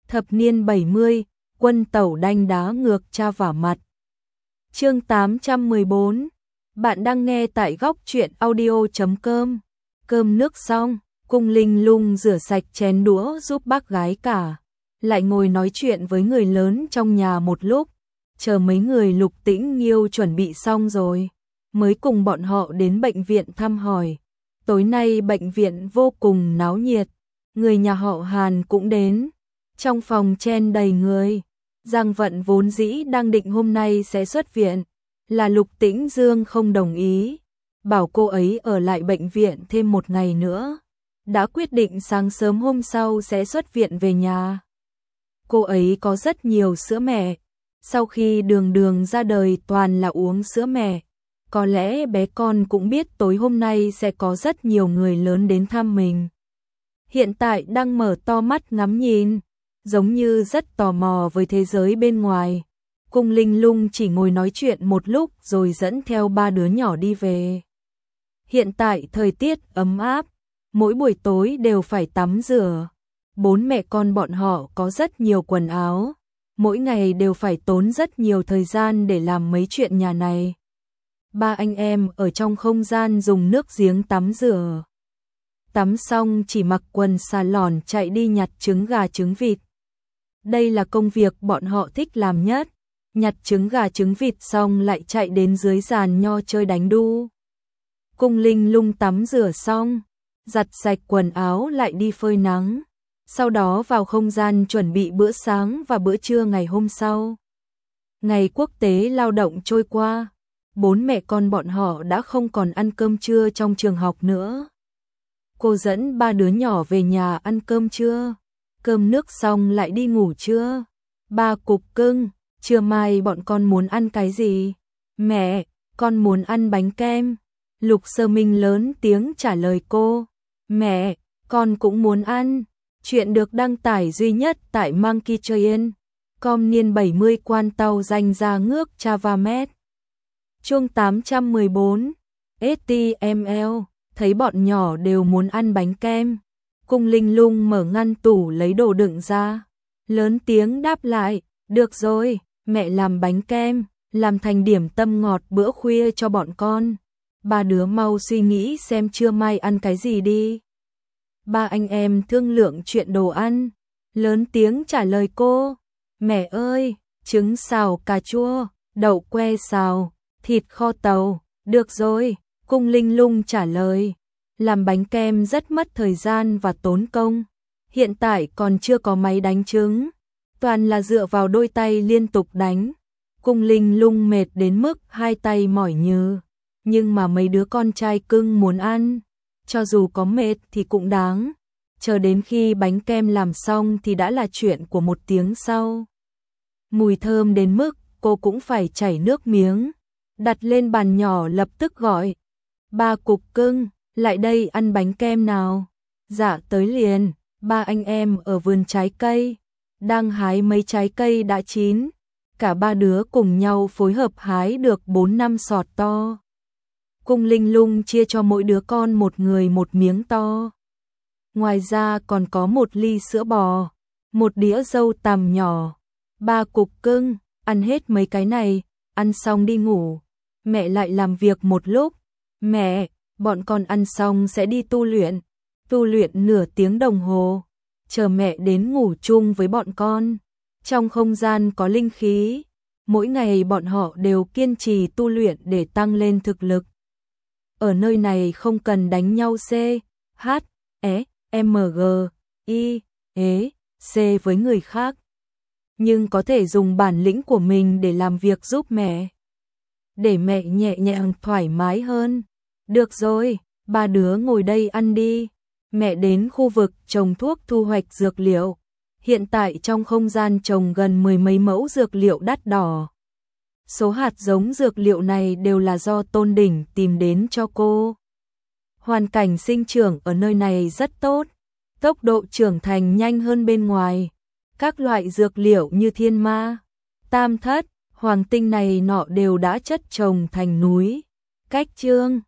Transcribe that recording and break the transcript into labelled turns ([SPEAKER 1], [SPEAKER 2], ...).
[SPEAKER 1] Thập niên 70, quân tẩu đanh đá ngược cha vả mặt. Chương 814. Bạn đang nghe tại góc truyện audio.com. Cơm nước xong, Cung Linh Lung rửa sạch chén đũa giúp bác gái cả, lại ngồi nói chuyện với người lớn trong nhà một lúc, chờ mấy người Lục Tĩnh Nghiêu chuẩn bị xong rồi, mới cùng bọn họ đến bệnh viện thăm hỏi. Tối nay bệnh viện vô cùng náo nhiệt, người nhà họ Hàn cũng đến. Trong phòng chen đầy người, Giang Vận vốn dĩ đang định hôm nay sẽ xuất viện, là Lục Tĩnh Dương không đồng ý, bảo cô ấy ở lại bệnh viện thêm một ngày nữa, đã quyết định sáng sớm hôm sau sẽ xuất viện về nhà. Cô ấy có rất nhiều sữa mẹ, sau khi Đường Đường ra đời toàn là uống sữa mẹ, có lẽ bé con cũng biết tối hôm nay sẽ có rất nhiều người lớn đến thăm mình. Hiện tại đang mở to mắt ngắm nhìn, giống như rất tò mò với thế giới bên ngoài. Cung Linh Lung chỉ ngồi nói chuyện một lúc rồi dẫn theo ba đứa nhỏ đi về. Hiện tại thời tiết ấm áp, mỗi buổi tối đều phải tắm rửa. Bốn mẹ con bọn họ có rất nhiều quần áo, mỗi ngày đều phải tốn rất nhiều thời gian để làm mấy chuyện nhà này. Ba anh em ở trong không gian dùng nước giếng tắm rửa. Tắm xong chỉ mặc quần xà lòn chạy đi nhặt trứng gà trứng vịt. Đây là công việc bọn họ thích làm nhất. Nhặt trứng gà trứng vịt xong lại chạy đến dưới giàn nho chơi đánh đu. Cung Linh Lung tắm rửa xong, giặt sạch quần áo lại đi phơi nắng. Sau đó vào không gian chuẩn bị bữa sáng và bữa trưa ngày hôm sau. Ngày quốc tế lao động trôi qua, bốn mẹ con bọn họ đã không còn ăn cơm trưa trong trường học nữa. Cô dẫn ba đứa nhỏ về nhà ăn cơm trưa, cơm nước xong lại đi ngủ trưa. Ba cục cưng, trưa mai bọn con muốn ăn cái gì? Mẹ, con muốn ăn bánh kem. Lục Sơ Minh lớn tiếng trả lời cô. Mẹ, con cũng muốn ăn. Chuyện được đăng tải duy nhất tại Monkey Train. Com niên 70 quan tàu danh ra ngước Chavamet. Chương 814. STML. Thấy bọn nhỏ đều muốn ăn bánh kem, Cung Linh Lung mở ngăn tủ lấy đồ đựng ra, lớn tiếng đáp lại, được rồi, mẹ làm bánh kem, làm thành điểm tâm ngọt bữa khuya cho bọn con. Ba đứa mau suy nghĩ xem trưa mai ăn cái gì đi. Ba anh em thương lượng chuyện đồ ăn, lớn tiếng trả lời cô, mẹ ơi, trứng xào cà chua, đậu que xào, thịt kho tàu, được rồi. Cung Linh Lung trả lời, làm bánh kem rất mất thời gian và tốn công. Hiện tại còn chưa có máy đánh trứng, toàn là dựa vào đôi tay liên tục đánh. Cung Linh Lung mệt đến mức hai tay mỏi nhừ, nhưng mà mấy đứa con trai cưng muốn ăn, cho dù có mệt thì cũng đáng. Chờ đến khi bánh kem làm xong thì đã là chuyện của một tiếng sau. Mùi thơm đến mức cô cũng phải chảy nước miếng, đặt lên bàn nhỏ lập tức gọi. Ba cục cưng, lại đây ăn bánh kem nào. Dạ tới liền. Ba anh em ở vườn trái cây, đang hái mấy trái cây đã chín. Cả ba đứa cùng nhau phối hợp hái được 4-5 sọt to. Cung Linh Lung chia cho mỗi đứa con một người một miếng to. Ngoài ra còn có một ly sữa bò, một đĩa dâu tằm nhỏ. Ba cục cưng, ăn hết mấy cái này, ăn xong đi ngủ. Mẹ lại làm việc một lúc. Mẹ, bọn con ăn xong sẽ đi tu luyện nửa tiếng đồng hồ, chờ mẹ đến ngủ chung với bọn con. Trong không gian có linh khí, mỗi ngày bọn họ đều kiên trì tu luyện để tăng lên thực lực. Ở nơi này không cần đánh nhau C, H, E, M, G, I, E, C với người khác, nhưng có thể dùng bản lĩnh của mình để làm việc giúp mẹ, để mẹ nhẹ nhàng thoải mái hơn. Được rồi, ba đứa ngồi đây ăn đi. Mẹ đến khu vực trồng thuốc thu hoạch dược liệu. Hiện tại trong không gian trồng gần 10 mấy mẫu dược liệu đắt đỏ. Số hạt giống dược liệu này đều là do Tôn Đỉnh tìm đến cho cô. Hoàn cảnh sinh trưởng ở nơi này rất tốt, tốc độ trưởng thành nhanh hơn bên ngoài. Các loại dược liệu như thiên ma, tam thất, hoàng tinh này nọ đều đã chất trồng thành núi. Cách chương